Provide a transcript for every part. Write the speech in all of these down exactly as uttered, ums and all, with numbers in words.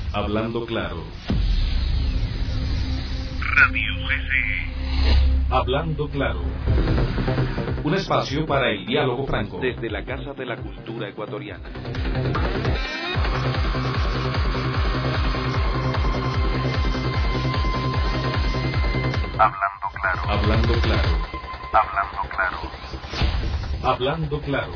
Hablando claro. Radio C C. Hablando claro. Un espacio para el diálogo franco. Desde la Casa de la Cultura Ecuatoriana. Hablando claro. Hablando claro. Hablando claro. Hablando claro.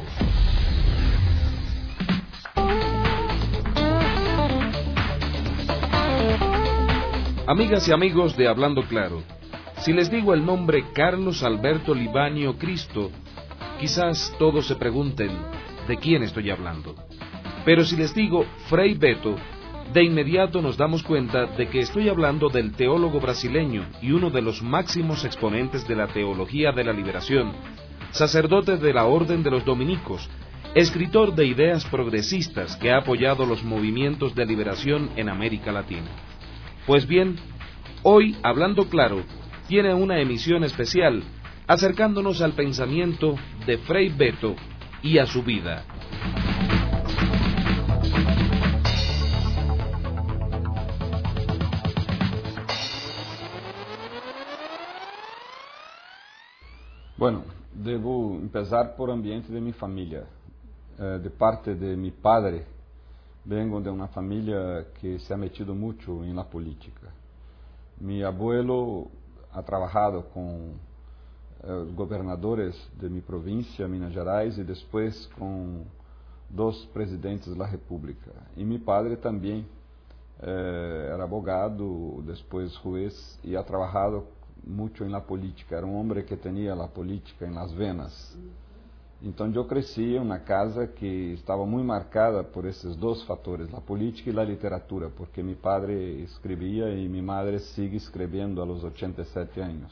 Amigas y amigos de Hablando Claro, si les digo el nombre Carlos Alberto Libanio Cristo, quizás todos se pregunten de quién estoy hablando. Pero si les digo Frei Beto, de inmediato nos damos cuenta de que estoy hablando del teólogo brasileño y uno de los máximos exponentes de la teología de la liberación, sacerdote de la Orden de los Dominicos, escritor de ideas progresistas que ha apoyado los movimientos de liberación en América Latina. Pues bien, hoy, Hablando Claro, tiene una emisión especial acercándonos al pensamiento de Frei Beto y a su vida. Bueno, devo empezar por ambiente de mi familia. Eh, de parte de mi padre, vengo de una familia que se ha metido mucho en la política. Mi abuelo ha trabajado con eh, gobernadores de mi provincia, Minas Gerais, y después con dos presidentes de la República. Y mi padre también eh, era abogado, después juez, y ha trabajado mucho en la política. Era un hombre que tenía la política en las venas. Então eu cresci em uma casa que estava muito marcada por esses dois fatores, a política e a literatura, porque meu padre escrevia e minha madre sigue escrevendo aos ochenta e sete anos.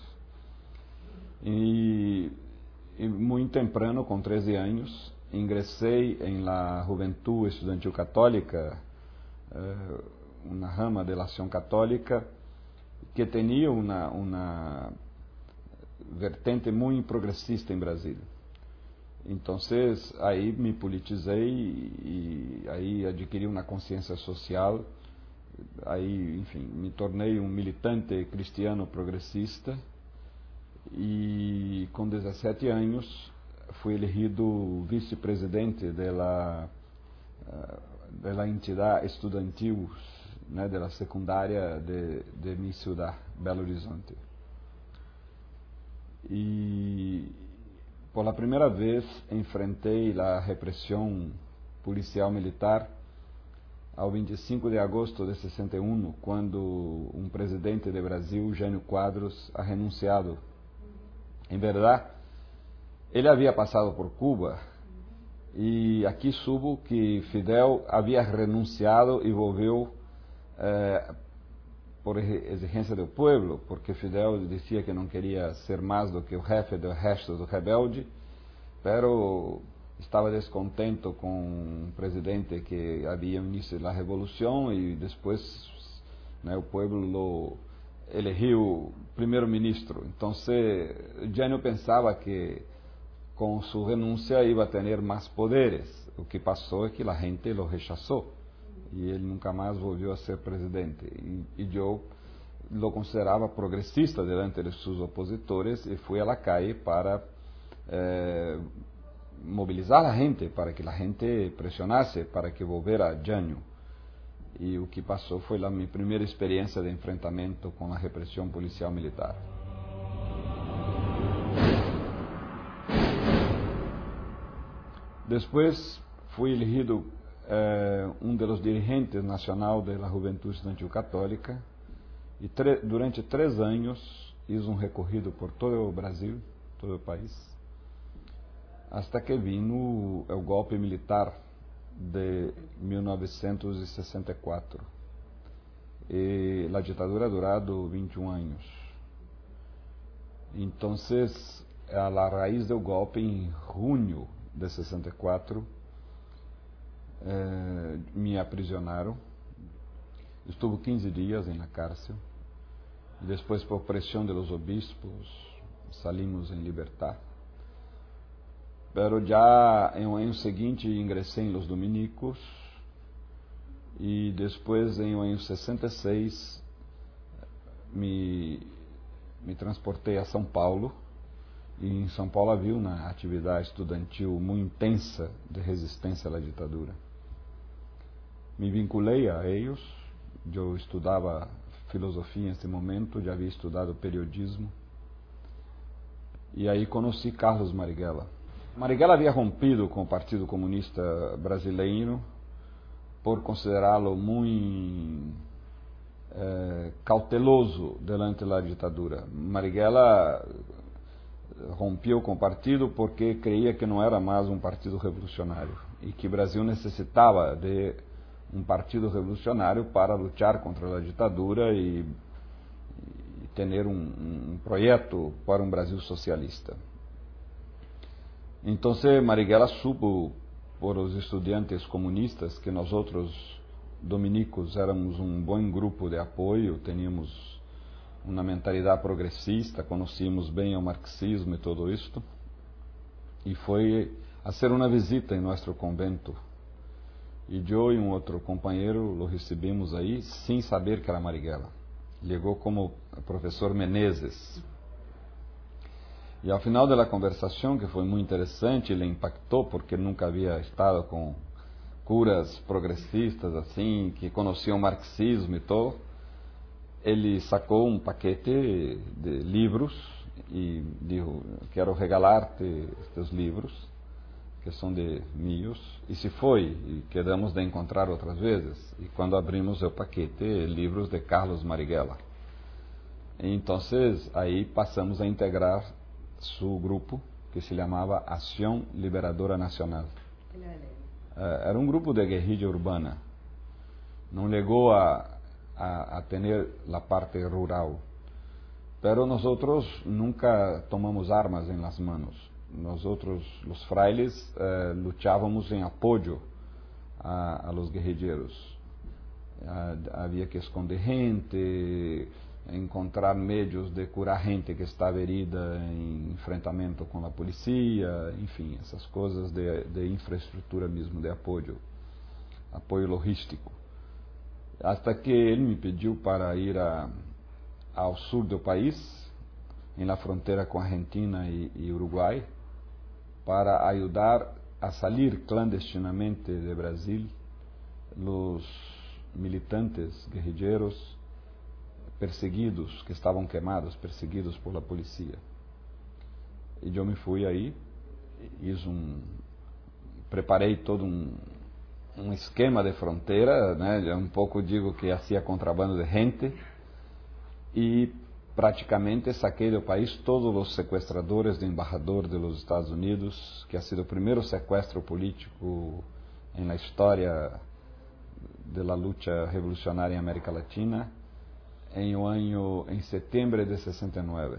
E, e muito temprano, com treze anos, ingressei em la Juventude Estudantil Católica, eh, uma rama de la Ação Católica, que tinha uma, uma vertente muito progressista em Brasília. Então, aí me politizei e aí adquiri uma consciência social, aí, enfim, me tornei um militante cristiano progressista e com dezessete anos fui elegido vice-presidente da da entidade estudantil, né, da secundária de, de minha cidade, Belo Horizonte. E por la primeira vez enfrentei a repressão policial militar ao vinte e cinco de agosto de sessenta e um, quando um presidente do Brasil, Jânio Quadros, ha renunciado. Em verdade, ele havia passado por Cuba e aqui subo que Fidel havia renunciado e volveu eh, por exigência do povo, porque Fidel dizia que não queria ser mais do que o jefe do resto do rebelde, pero estava descontente com o presidente que havia início da revolução e depois, né, o povo lo elegeu primeiro-ministro. Então, Jânio pensava que com sua renúncia ia ter mais poderes. O que passou é que a gente lo rechazou. E ele nunca mais volviu a ser presidente. E, e eu lo considerava progressista diante de seus opositores e fui à la calle para eh, mobilizar a gente, para que a gente pressionasse para que volvera Jânio. E o que passou foi a minha primeira experiência de enfrentamento com a repressão policial militar. Depois fui elegido Eh, um dos dirigentes nacional da Juventude Estudantil Católica e tre durante três anos fiz um recorrido por todo o Brasil, todo o país, até que vino o golpe militar de mil novecentos e sessenta e quatro e a ditadura ha durado vinte e um anos. Então, a raiz do golpe, em junho de sessenta e quatro, Eh, me aprisionaram. Estuve quinze dias na cárcel e depois, por pressão de los obispos, salimos em libertad. Pero já em um ano seguinte ingressei em los dominicos E depois, em ano sessenta e seis, me, me transportei a São Paulo. E em São Paulo havia uma atividade estudantil muito intensa de resistência à ditadura. Me vinculei a eles. Eu estudava filosofia nesse momento, já havia estudado periodismo. E aí conheci Carlos Marighella. Marighella havia rompido com o Partido Comunista Brasileiro por considerá-lo muito eh, cauteloso diante da ditadura. Marighella rompeu com o partido porque creia que não era mais um partido revolucionário e que o Brasil necessitava de um partido revolucionário para lutar contra a ditadura e, e ter um, um projeto para um Brasil socialista. Então, Marighella supo por os estudantes comunistas que nós outros dominicos éramos um bom grupo de apoio, teníamos uma mentalidade progressista, conhecíamos bem o marxismo e tudo isto, e foi a ser uma visita em nosso convento. E eu e um outro companheiro o recebemos aí, sem saber que era Marighella. Chegou como professor Menezes. E ao final da conversação, que foi muito interessante, ele impactou porque nunca havia estado com curas progressistas assim, que conheciam o marxismo e todo. Ele sacou um paquete de livros e disse: quero regalar-te estes livros, que são de meus. E se foi, e quedamos de encontrar outras vezes. E quando abrimos o paquete, livros de Carlos Marighella. Então, aí passamos a integrar seu grupo, que se chamava Ação Liberadora Nacional. Era um grupo de guerrilha urbana. Não chegou a a, a ter a parte rural. Pero nosotros nunca tomamos armas em las manos. Nosotros, los frailes, eh, luchávamos em apoio a, a los guerrilleiros. Ah, havia que esconder gente, encontrar meios de curar gente que estava herida em enfrentamento com a polícia, enfim, essas coisas de, de infraestrutura mesmo, de apoio, apoio logístico. Hasta que ele me pediu para ir a, ao sul do país, em la fronteira com Argentina e, e Uruguai, para ajudar a sair clandestinamente de Brasil os militantes guerrilheiros perseguidos, que estavam queimados, perseguidos por la polícia. E eu me fui aí, fiz um, preparei todo um um esquema de fronteira, né? Um pouco digo que hacía contrabando de gente, e praticamente saquei do país todos os sequestradores do embaixador dos Estados Unidos, que ha sido o primeiro sequestro político em la história da luta revolucionária em América Latina, em o ano em setembro de sessenta e nove.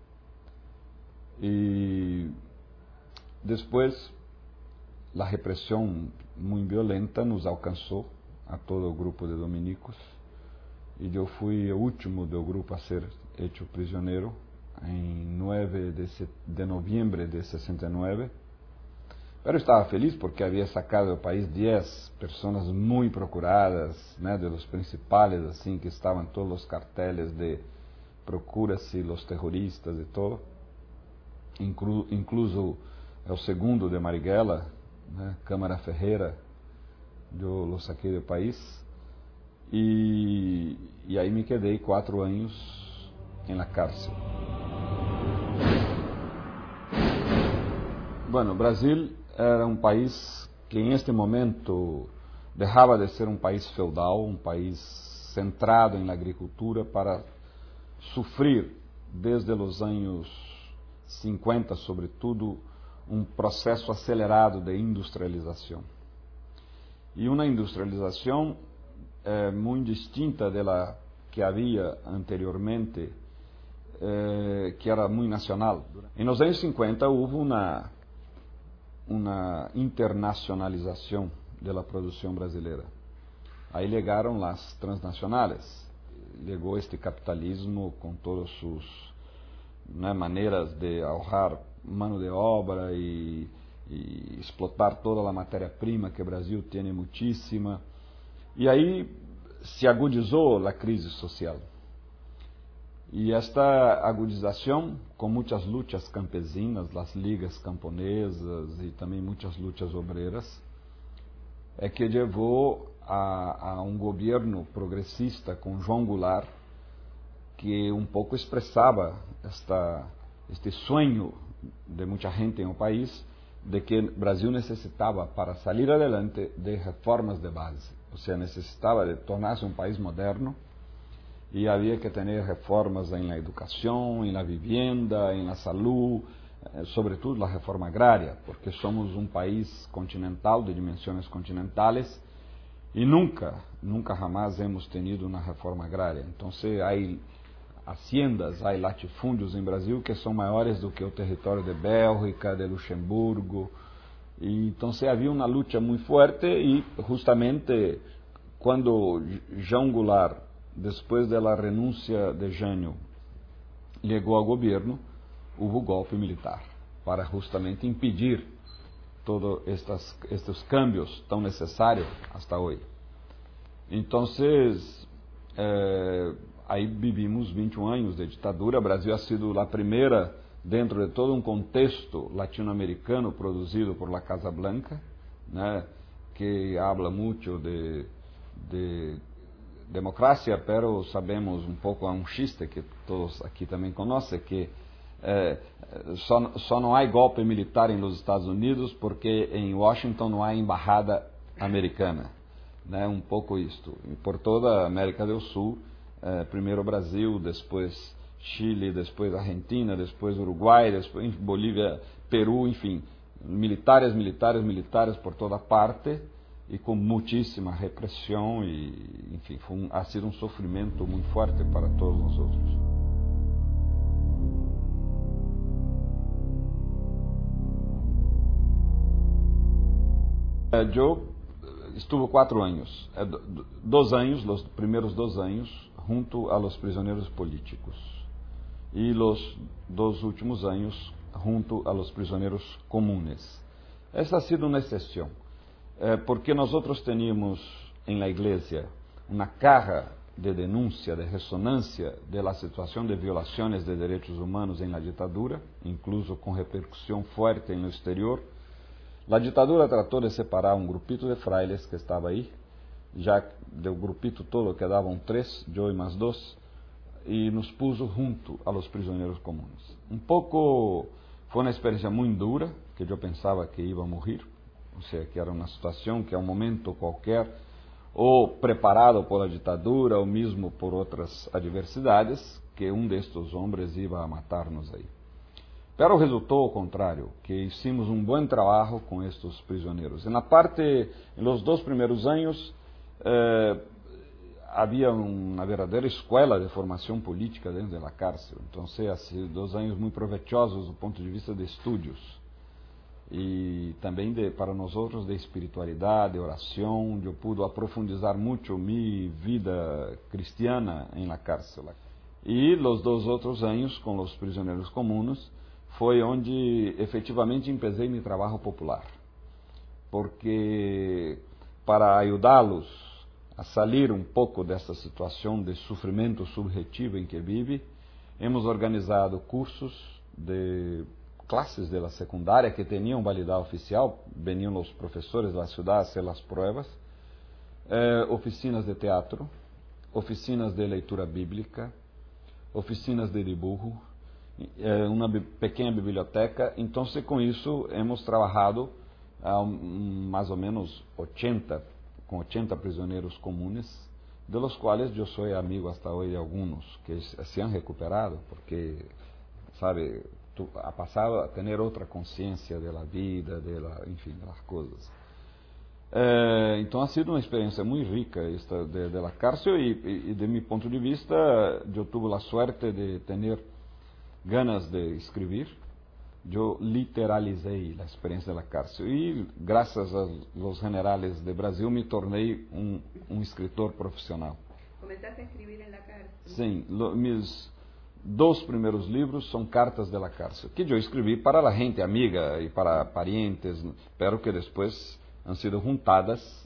E depois a repressão muito violenta nos alcançou a todo o grupo de dominicos, e eu fui o último do grupo a ser hecho prisioneiro em nove de novembro de sessenta e nove. Pero estava feliz porque havia sacado do país dez pessoas muito procuradas, né, de los principais, assim, que estavam todos os carteles de procura-se los terroristas e todo, inclu, incluso o segundo de Marighella, né, Câmara Ferreira, eu lo saquei do país, e, e aí me quedei quatro anos em la cárcel. Bueno, Brasil era um país que em este momento deixava de ser um país feudal, um país centrado em la agricultura, para sofrer desde os anos cinquenta, sobretudo, um processo acelerado de industrialização. E uma industrialização eh, muito distinta da que havia anteriormente, eh, que era muito nacional. E nos anos cinquenta houve uma, uma internacionalização da produção brasileira. Aí chegaram as transnacionais. Chegou este capitalismo com todas suas, né, maneiras de ahorrar mano de obra e, e explotar toda a matéria-prima que o Brasil tem muitíssima, E aí se agudizou a crise social. E esta agudização, com muitas lutas campesinas, as ligas camponesas e também muitas lutas obreiras, é que levou a, a um governo progressista com João Goulart, que um pouco expressava esta, este sonho de muita gente no país, de que o Brasil necessitava, para sair adelante, de reformas de base. Ou seja, necessitava de tornar-se um país moderno, e havia que ter reformas em la educação, em la vivienda, em la salud, sobretudo a reforma agrária, porque somos um país continental, de dimensões continentales, e nunca, nunca jamás hemos tenido uma reforma agrária. Então, há haciendas, há latifúndios em Brasil que são maiores do que o território de Bélgica, de Luxemburgo, e então havia uma luta muito forte, e justamente quando João Goulart, depois da renúncia de Jânio, chegou ao governo, houve golpe militar, para justamente impedir todos estes, estes cambios tão necessários hasta hoje. Então, eh, aí vivimos vinte e um anos de ditadura. O Brasil ha sido a primeira, dentro de todo um contexto latino-americano produzido por la Casa Blanca, né, que habla muito de, de democracia, pero sabemos um pouco, há um chiste que todos aqui também conhecem, que eh, só, só não há golpe militar nos Estados Unidos porque em Washington não há embaixada americana, né? Um pouco isto. E por toda a América do Sul, eh, primeiro Brasil, depois Chile, depois Argentina, depois Uruguai, depois Bolívia, Peru, enfim, militares, militares, militares por toda parte, e com muitíssima repressão, e, enfim, foi um, ha sido um sofrimento muito forte para todos nós outros. Eu estuve quatro anos, dois anos, os primeiros dois anos, junto a los prisioneiros políticos, e os dois últimos anos, junto a los prisioneiros comunes. Essa ha sido uma exceção. Porque nós teníamos em la igreja uma caja de denúncia, de ressonância da situação de violações de direitos humanos em la ditadura, incluso com repercussão forte no exterior. A ditadura tratou de separar um grupito de frailes que estava aí, já do grupito todo quedavam três, eu e mais dois, e nos puso junto a los prisioneiros comuns. Um pouco, foi uma experiência muito dura, que eu pensava que ia morrer, ou seja, que era uma situação que a um momento qualquer, ou preparado por a ditadura, ou mesmo por outras adversidades, que um destes homens ia a matar-nos aí. Pero resultou ao contrário, que hicimos um bom trabalho com estes prisioneiros. E na parte, nos dois primeiros anos, eh, havia uma verdadeira escola de formação política dentro da cárcel. Então, assim, dois anos muito proveitosos do ponto de vista de estudos. E também de, para nós outros de espiritualidade, de oração. Eu pude aprofundizar muito minha vida cristiana em la cárcel. E os dois outros anos com os prisioneiros comuns foi onde efetivamente empecei meu trabalho popular, porque para ajudá-los a sair um pouco dessa situação de sofrimento subjetivo em que vive, hemos organizado cursos de classes da secundária que tinham validade oficial, veniam os professores da cidade a fazer as provas, eh, oficinas de teatro, oficinas de leitura bíblica, oficinas de dibujo, eh, uma pequena biblioteca. Então, com isso, hemos trabalhado a um, mais ou menos oitenta, com oitenta prisioneiros comuns, de los quais eu sou amigo até hoje de alguns que se han recuperado, porque, sabe, tu, ha passado a ter outra consciência da vida, de la, enfim, das coisas. Eh, então, ha sido uma experiência muito rica esta de, de la cárcel, e, e de meu ponto de vista, eu tive a sorte de ter ganas de escrever. Eu literalizei a experiência da cárcel e, graças aos generales de Brasil, me tornei um, um escritor profissional. Começaste a escrever na cárcel? Sim, lo, meus dois primeiros livros são cartas da cárcel, que eu escrevi para a gente amiga e para parientes, pero que depois han sido juntadas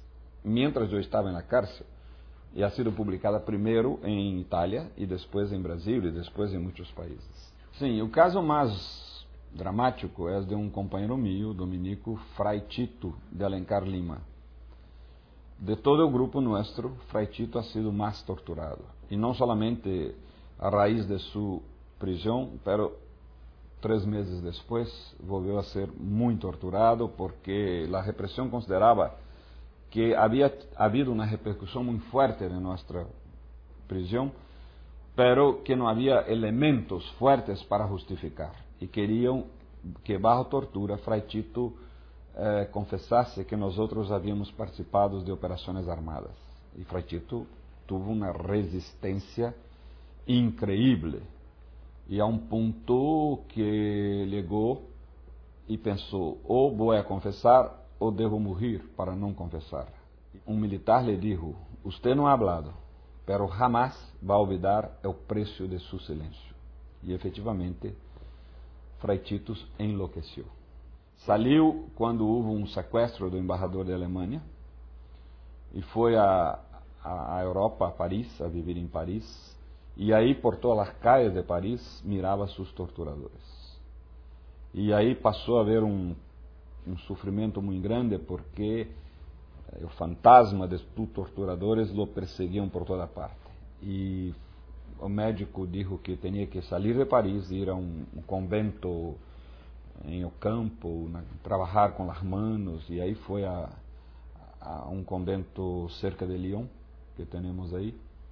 mientras yo estaba en la cárcel, y ha sido publicada primero en Italia, y después en Brasil, y después en muchos países. Sim, o caso mais dramático é de um companheiro meu, dominico, Fray Tito de Alencar Lima. De todo o grupo nuestro, Fray Tito ha sido mais torturado. E não solamente a raiz de sua prisão, pero três meses depois volvió a ser muito torturado porque a repressão considerava que havia habido uma repercussão muito forte em nossa prisão, pero que não havia elementos fortes para justificar. E queriam que, bajo tortura, Fray Tito eh, confessasse que nós outros havíamos participado de operações armadas. E Fray Tito tuvo uma resistência increíble. E a um ponto que chegou e pensou, ou vou a confessar, ou devo morrer para não confessar. Um militar lhe disse, usted não ha hablado, pero jamás vai olvidar o preço de seu silêncio. E efetivamente, Fray Tito enlouqueceu. Saiu quando houve um sequestro do embaixador da Alemanha e foi a, a, a Europa, a Paris, a viver em Paris. E aí, por todas as calles de Paris, mirava seus torturadores. E aí passou a haver um, um sofrimento muito grande porque o fantasma de tus torturadores lo perseguiam por toda parte. E o médico disse que tinha que sair de Paris, ir a um, um convento em o campo, na, trabalhar com as manos, e aí foi a, a um convento cerca de Lyon, que temos aí,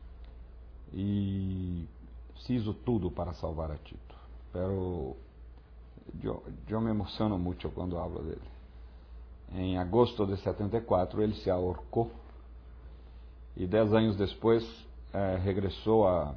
e fiz tudo para salvar a Tito. Pero eu, eu me emociono muito quando falo dele. Em agosto de setenta e quatro, ele se ahorcou, e dez anos depois eh, regressou a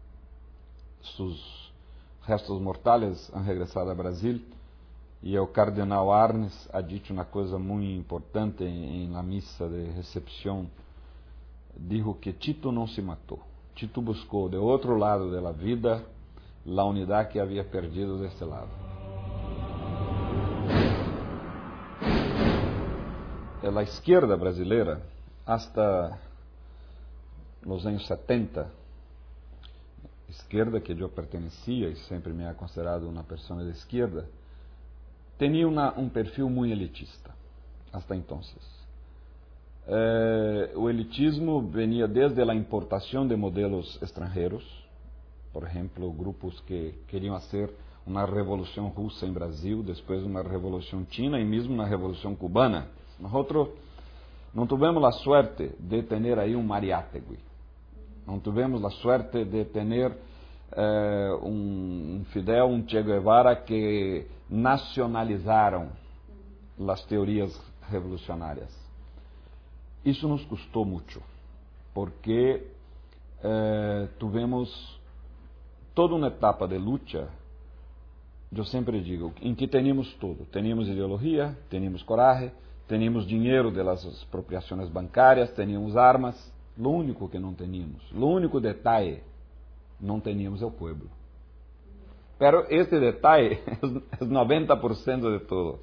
seus restos mortais, han regressado a Brasil, e o cardenal Arnes ha dito uma coisa muito importante em, em la missa de recepção. Dijo que Tito não se matou. Tito buscou de outro lado da vida a unidade que havia perdido deste lado. A esquerda brasileira, hasta os anos setenta, esquerda que eu pertencia e sempre me ha considerado uma pessoa de esquerda, tinha uma, um perfil muito elitista, hasta então. Eh, o elitismo venia desde a importação de modelos estrangeiros, por exemplo, grupos que queriam fazer uma revolução russa em Brasil, depois uma revolução china e mesmo uma revolução cubana. Nós não tivemos a sorte de ter aí um Mariátegui, não tivemos a sorte de ter eh, um Fidel, um Che Guevara que nacionalizaram as teorias revolucionárias. Isso nos custou muito, porque eh, tivemos toda uma etapa de luta, eu sempre digo, em que teníamos tudo. Teníamos ideologia, teníamos coragem, teníamos dinheiro das expropriações bancárias, teníamos armas. O único que não teníamos, o único detalhe, não teníamos é o povo. Pero este detalhe é noventa por cento de tudo.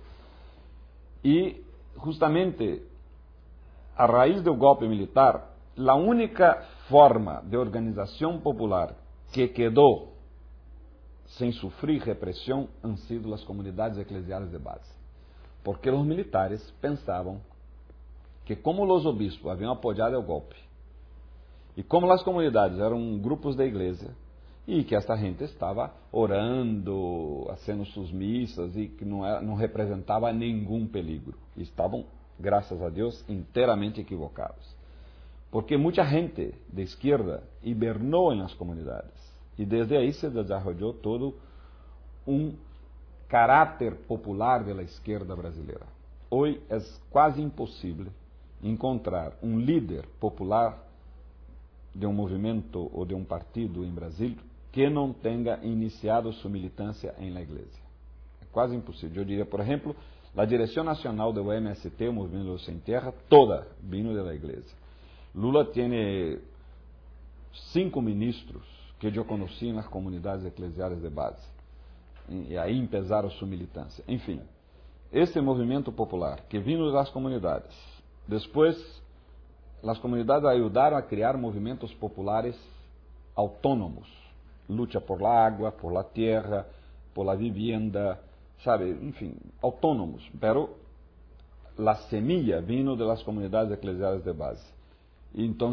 E, justamente, a raiz do golpe militar, a única forma de organização popular que quedou sem sofrer repressão han sido as comunidades eclesiais de base. Porque os militares pensavam que, como os obispos haviam apoiado o golpe, e como as comunidades eram grupos da igreja, e que esta gente estava orando, fazendo suas missas, e que não, era, não representava nenhum perigo. E estavam, graças a Deus, inteiramente equivocados. Porque muita gente de esquerda hibernou nas comunidades. E desde aí se desenvolveu todo um caráter popular da esquerda brasileira. Hoje é quase impossível encontrar um líder popular de um movimento ou de um partido em Brasil que não tenha iniciado sua militância em la igreja. É quase impossível. Eu diria, por exemplo, a direção nacional do M S T, o Movimento Sem Terra, toda vino da igreja. Lula tem cinco ministros que eu conheci nas comunidades eclesiais de base. E aí empezaram sua militância. Enfim, esse movimento popular que vindo das comunidades, depois as comunidades ajudaram a criar movimentos populares autônomos. Luta por la água, por la tierra, por la vivienda, sabe, enfim, autônomos. Pero la semilla vino de las comunidades eclesiales de base. Então,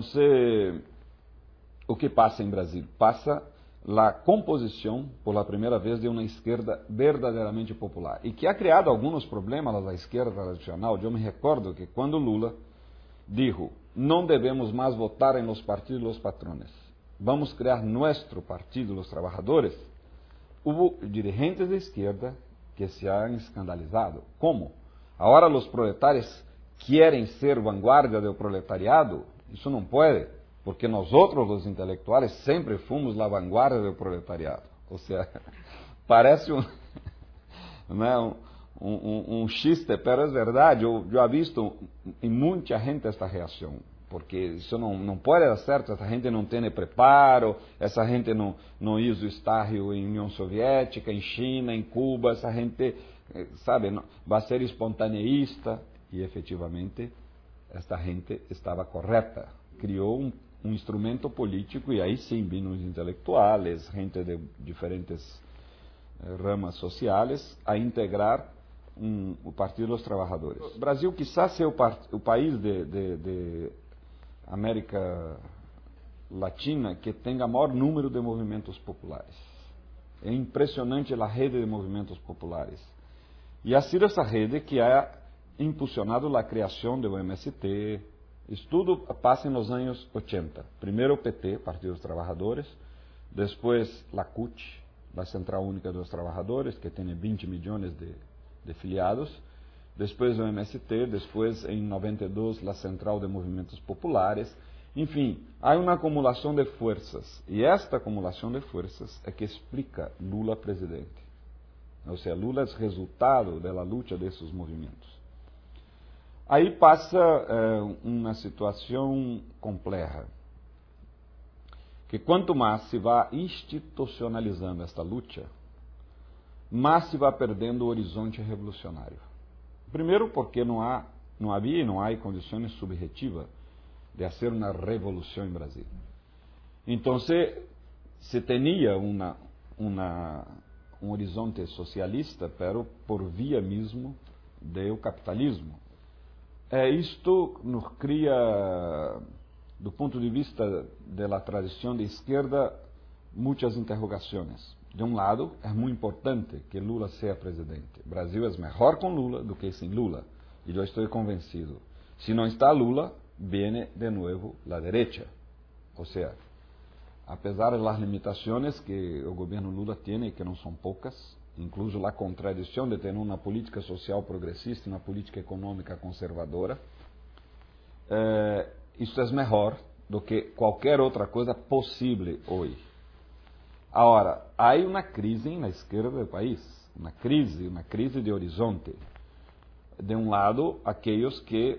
o que passa em Brasil? Passa a composição, por la primeira vez, de uma esquerda verdadeiramente popular. E que ha criado alguns problemas à esquerda tradicional. Eu me recordo que quando Lula dijo, não devemos mais votar em los partidos de los patrones, vamos criar nuestro partido, los trabajadores, hubo dirigentes de izquierda que se han escandalizado. ¿Cómo? Ahora los proletarios quieren ser vanguardia del proletariado. Isso não pode, porque nosotros, los intelectuales, sempre fomos la vanguardia del proletariado. Ou seja, parece um, né, um, um, um chiste, pero é verdade. Eu já visto em muita gente esta reação. Porque isso não, não pode dar certo, essa gente não tem preparo, essa gente não, não hizo estágio em União Soviética, em China, em Cuba, essa gente, sabe, não, vai ser espontaneísta. E, efetivamente, esta gente estava correta. Criou um, um instrumento político, e aí sim, vino os intelectuais, gente de diferentes eh, ramas sociais, a integrar um, o Partido dos Trabalhadores. O Brasil, quizás, seja o, part, o país de... de, de América Latina que tenha maior número de movimentos populares. É impressionante a rede de movimentos populares. E ha sido essa rede que ha impulsionado a criação do M S T. Isso tudo passa nos anos ochenta. Primeiro o P T, Partido dos Trabalhadores, depois a C U T, a Central Única dos Trabalhadores, que tem vinte milhões de, de filiados. Depois o M S T, depois em noventa e dois a Central de Movimentos Populares. Enfim, há uma acumulação de forças. E esta acumulação de forças é que explica Lula presidente. Ou seja, Lula é resultado da luta desses movimentos. Aí passa eh, uma situação complexa. Que quanto mais se vai institucionalizando esta luta, mais se vai perdendo o horizonte revolucionário. Primeiro, porque não há, não havia e não há condições subjetivas de fazer uma revolução em Brasil. Então, se, se tinha uma, uma, um horizonte socialista, pero por via mesmo do capitalismo. É, isto nos cria, do ponto de vista da tradição de esquerda, muitas interrogações. De um lado, é muito importante que Lula seja presidente. O Brasil é melhor com Lula do que sem Lula. E eu estou convencido. Se não está Lula, vem de novo a direita. Ou seja, apesar das limitações que o governo Lula tem, e que não são poucas, incluso a contradição de ter uma política social progressista e uma política econômica conservadora, eh, isso é melhor do que qualquer outra coisa possível hoje. Agora, há uma crise na esquerda do país, uma crise, uma crise de horizonte. De um lado, aqueles que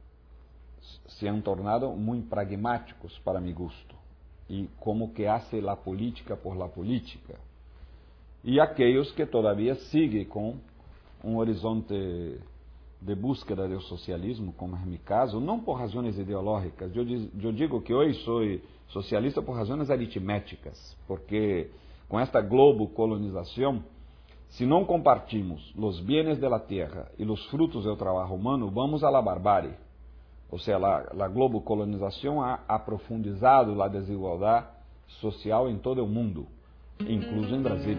se han tornado muito pragmáticos para mi gusto, e como que hace la política por la política. E aqueles que todavia seguem com um horizonte de búsqueda do socialismo, como é meu caso, não por razões ideológicas. Eu, eu digo que hoje sou socialista por razões aritméticas, porque com esta globo colonização, se não compartimos os bienes da terra e os frutos do trabalho humano, vamos à la barbárie. Ou seja, a, a globo colonização ha aprofundizado a desigualdade social em todo o mundo, incluso em Brasil.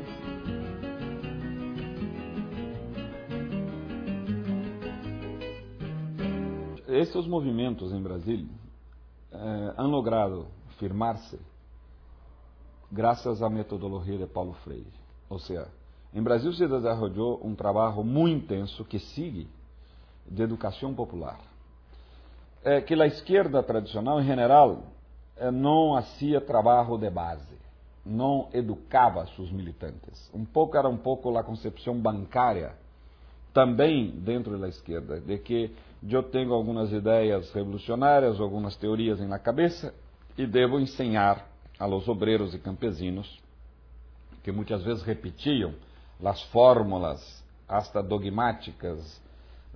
Esses movimentos em Brasil eh, han logrado firmar-se graças à metodologia de Paulo Freire. Ou seja, em Brasil se desenvolveu um trabalho muito intenso que sigue de educação popular. É que a esquerda tradicional, em geral, eh, não fazia trabalho de base, não educava seus militantes. Um pouco era um pouco a concepção bancária, também dentro da esquerda, de que eu tenho algumas ideias revolucionárias, algumas teorias na cabeça, e devo ensinar a los obreiros e campesinos, que muitas vezes repetiam as fórmulas hasta dogmáticas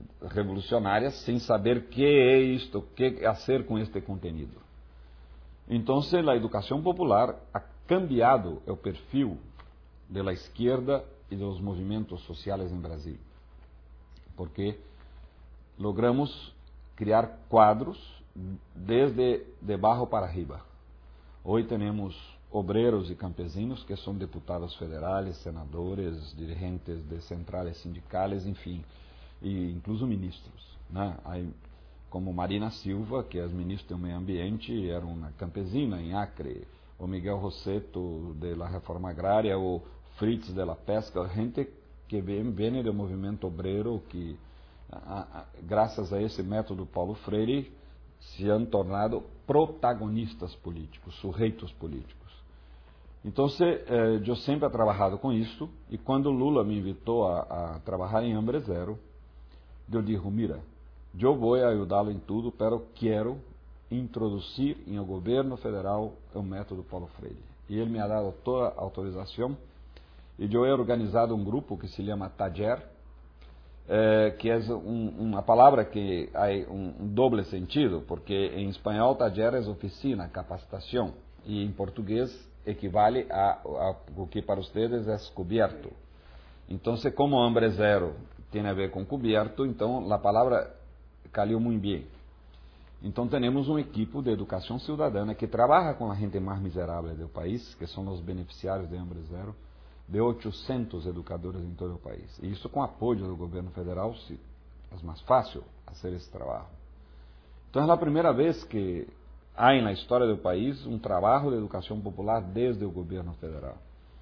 revolucionárias sem saber que é isto, o que fazer com este conteúdo. Então, a educação popular ha cambiado o perfil da esquerda e dos movimentos sociais em Brasil, porque logramos criar quadros desde de baixo para arriba. Hoje temos obreiros e campesinos que são deputados federais, senadores, dirigentes de centrais sindicais, enfim, e incluso ministros, né? Aí, como Marina Silva, que é ministra do Meio Ambiente, era uma campesina em Acre, o Miguel Rosseto, da Reforma Agrária, o Fritz de la Pesca, gente que vem, vem do movimento obreiro, que, a, a, graças a esse método Paulo Freire, se han tornado protagonistas políticos, sujeitos políticos. Então, eh, eu sempre he trabalhado com isso, e quando Lula me invitou a, a trabalhar em Hambre Zero, eu disse, mira, eu vou ajudá-lo em tudo, pero quero introduzir em o governo federal o método Paulo Freire. E ele me ha dado toda a autorização, e eu he organizado um grupo que se chama Taller, eh, que é um, uma palavra que há um, um doble sentido, porque em espanhol taller é oficina, capacitação, e em português equivale a, a o que para vocês é cubierto. Então, como Hambre Zero tem a ver com cubierto, então a palavra caiu muito bem. Então, temos um equipo de educação cidadana que trabalha com a gente mais miserável do país, que são os beneficiários de Hambre Zero, de oitocentos educadores em todo o país. E isso com apoio do governo federal, se é mais fácil fazer esse trabalho. Então, é a primeira vez que há na história do país um trabalho de educação popular desde o governo federal.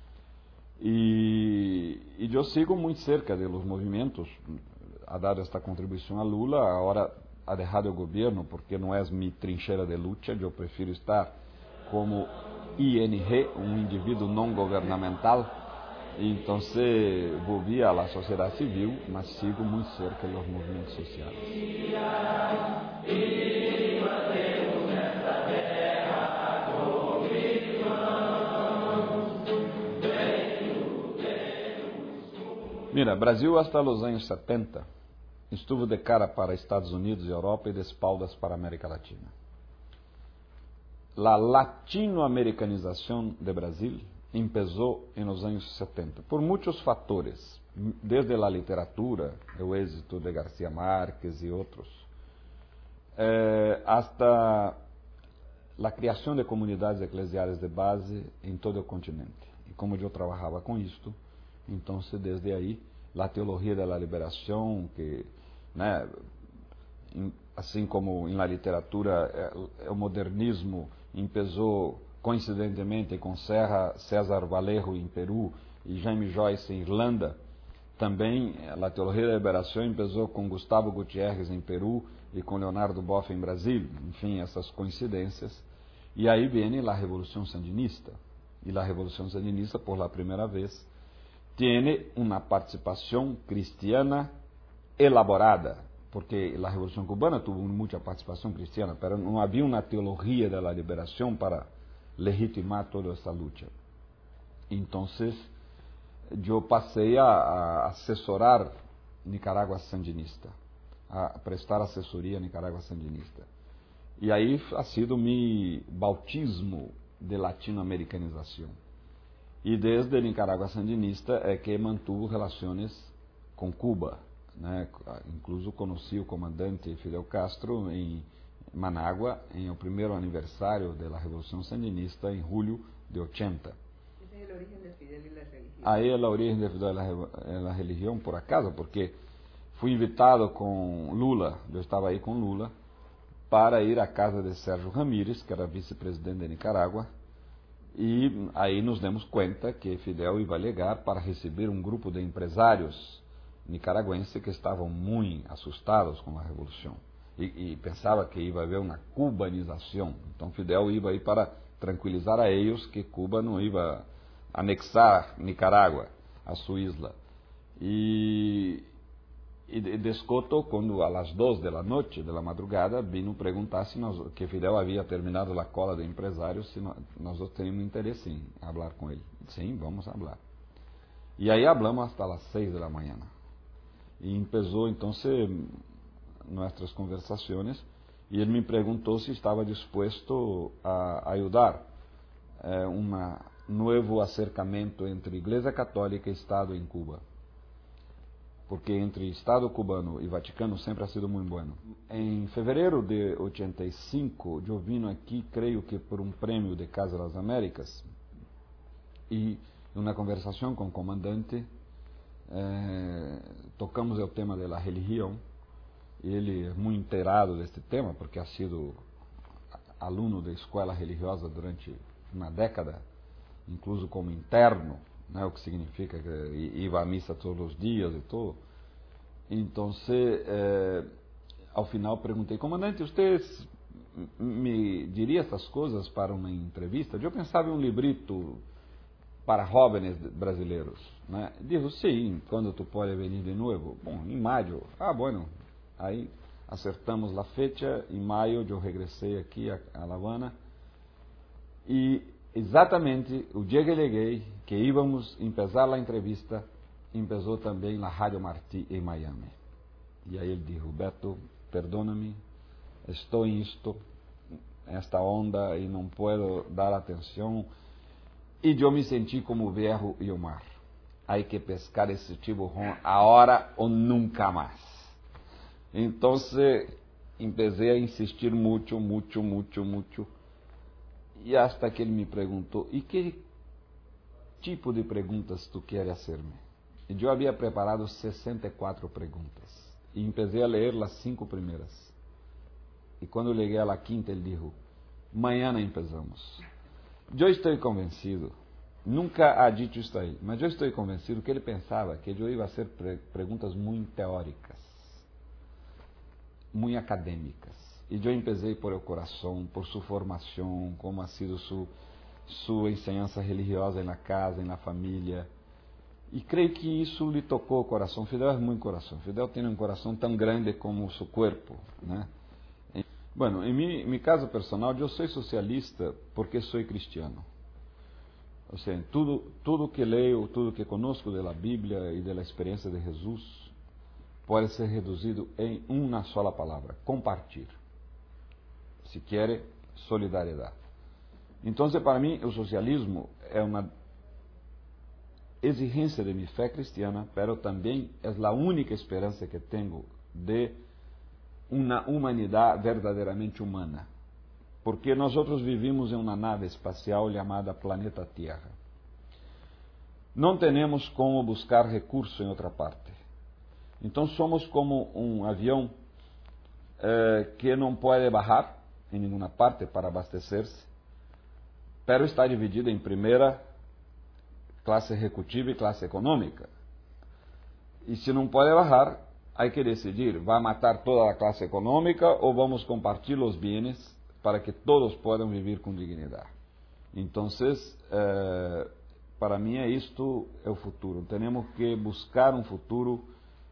E, e eu sigo muito cerca dos movimentos, ha dado esta contribuição a Lula, agora ha deixado o governo, porque não é minha trincheira de luta, eu prefiro estar como I N G, um indivíduo não governamental, então volvi à sociedade civil, mas sigo muito cerca dos movimentos sociais. Mira, Brasil hasta os anos setenta estuvo de cara para Estados Unidos e Europa e de espaldas para América Latina. A latino-americanização de Brasil começou nos anos setenta, por muitos fatores, desde a literatura, o êxito de García Márquez e outros, eh, hasta a criação de comunidades eclesiais de base em todo o continente. E como eu trabalhava com isto, então, desde aí, a teologia da liberação, que, né, assim como na literatura, o modernismo começou coincidentemente com Serra, César Vallejo em Peru e Jaime Joyce em Irlanda, também a teologia da liberação começou com Gustavo Gutiérrez em Peru e com Leonardo Boff em Brasil, enfim, essas coincidências. E aí vem a Revolução Sandinista, e a Revolução Sandinista, por la primeira vez, tem uma participação cristiana elaborada, porque a Revolução Cubana teve muita participação cristiana, mas não havia uma teologia da liberação para legitimar toda essa luta. Então, eu passei a, a assessorar Nicarágua Sandinista, a prestar assessoria a Nicarágua Sandinista. E aí ha sido meu bautismo de latino-americanização. E desde Nicarágua Sandinista é que mantuvo relações com Cuba, né? Incluso conheci o comandante Fidel Castro em Manágua em o primeiro aniversário da Revolução Sandinista em julho de ochenta. Ese es el origen de Fidel y la religión. Aí é a origem de Fidel e a religião, por acaso, porque fui invitado com Lula, eu estava aí com Lula, para ir à casa de Sérgio Ramírez, que era vice-presidente de Nicarágua, e aí nos demos conta que Fidel ia chegar para receber um grupo de empresários nicaragüenses que estavam muito assustados com a Revolução e, e pensava que ia haver uma cubanização. Então Fidel ia ir para tranquilizar a eles que Cuba não ia anexar Nicarágua a sua isla. E, e descoto, quando a las dos da noite, da madrugada, vino perguntar se nós, que Fidel havia terminado a cola de empresários, se nós, nós teríamos interesse em falar com ele. Sim, vamos falar. E aí hablamos hasta las seis da manhã. Y empezó entonces nuestras conversaciones y él me preguntó si estaba dispuesto a ayudar eh, un nuevo acercamiento entre Iglesia Católica y Estado en Cuba. Porque entre Estado cubano y Vaticano siempre ha sido muy bueno. En febrero de ochenta y cinco, yo vino aquí, creo que por un premio de Casa de las Américas, y en una conversación con el comandante, eh, tocamos el tema de la religión, y él es muy enterado de este tema, porque ha sido aluno de escuela religiosa durante una década, incluso como interno, né, o que significa que iba a missa todos os dias e tudo. Então, eh, ao final perguntei, comandante, você me diria essas coisas para uma entrevista? Eu pensava em um librito para jovens brasileiros, né? Digo, sim, quando tu pode vir de novo? Bom, em maio. Ah, bueno. Aí acertamos a fecha, em maio eu regressei aqui a, a La Habana e exatamente o dia que cheguei, que íamos começar a entrevista, começou também na Rádio Martí em Miami. E aí ele disse, Beto, perdona-me, estou em isto, esta onda e não posso dar atenção. E eu me senti como o berro e o mar. Há que pescar esse tiburão agora ou nunca mais. Então, comecei a insistir muito, muito, muito, muito. E hasta que ele me perguntou, e que tipo de perguntas tu queres hacer-me? E eu havia preparado sessenta e quatro perguntas. E comecei a ler as cinco primeiras. E quando cheguei à quinta, ele disse, amanhã empezamos. Eu estou convencido, nunca ha dito isso aí, mas eu estou convencido que ele pensava que eu ia fazer perguntas muito teóricas, muito acadêmicas. E eu empecei por el coração, por sua formação, como ha sido sua, sua enseñança religiosa na casa, na família. E creio que isso lhe tocou o coração. Fidel é muito coração. Fidel tem um coração tão grande como o seu corpo, né? Bueno, em mi, mi caso personal, eu sou socialista porque sou cristiano. Ou seja, tudo, tudo que leio, tudo que conosco da Bíblia e da experiência de Jesus pode ser reduzido em uma sola palavra: compartilhar. Se quer, solidariedade. Então, para mim, o socialismo é uma exigência de minha fé cristiana, mas também é a única esperança que tenho de uma humanidade verdadeiramente humana. Porque nós vivimos em uma nave espacial chamada Planeta Terra. Não temos como buscar recursos em outra parte. Então somos como um avião eh, que não pode bajar em nenhuma parte para abastecer-se, pero está dividido em primeira, classe executiva e classe econômica. E se não pode bajar, há que decidir, vai matar toda a classe econômica ou vamos compartilhar os bens para que todos possam viver com dignidade. Então, eh, para mim é isto é o futuro. Temos que buscar um futuro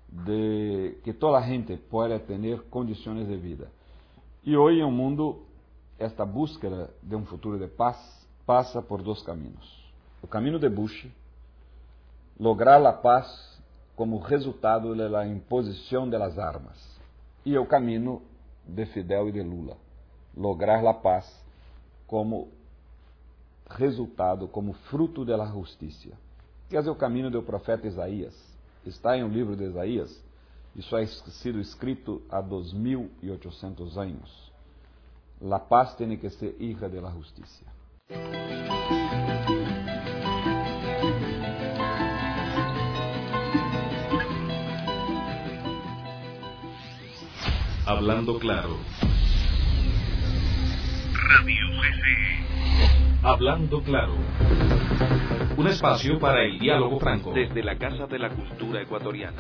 de que toda a gente possa ter condições de vida. E hoje, no mundo, esta búsqueda de um futuro de paz passa por dois caminhos. O caminho de Bush, lograr a paz como resultado da imposição das armas. E o caminho de Fidel e de Lula, lograr a paz como resultado, como fruto da justiça. Que é o caminho do profeta Isaías. Está em um livro de Isaías. Isso ha sido escrito há dois mil e oitocentos anos. La paz tem que ser hija de la justicia. Hablando claro. Radio C C E. Hablando claro. Un espacio para el diálogo franco. Desde la Casa de la Cultura Ecuatoriana.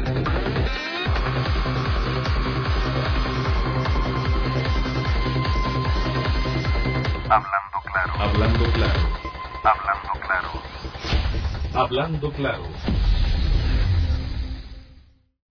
Hablando claro. Hablando claro. Hablando claro. Hablando claro.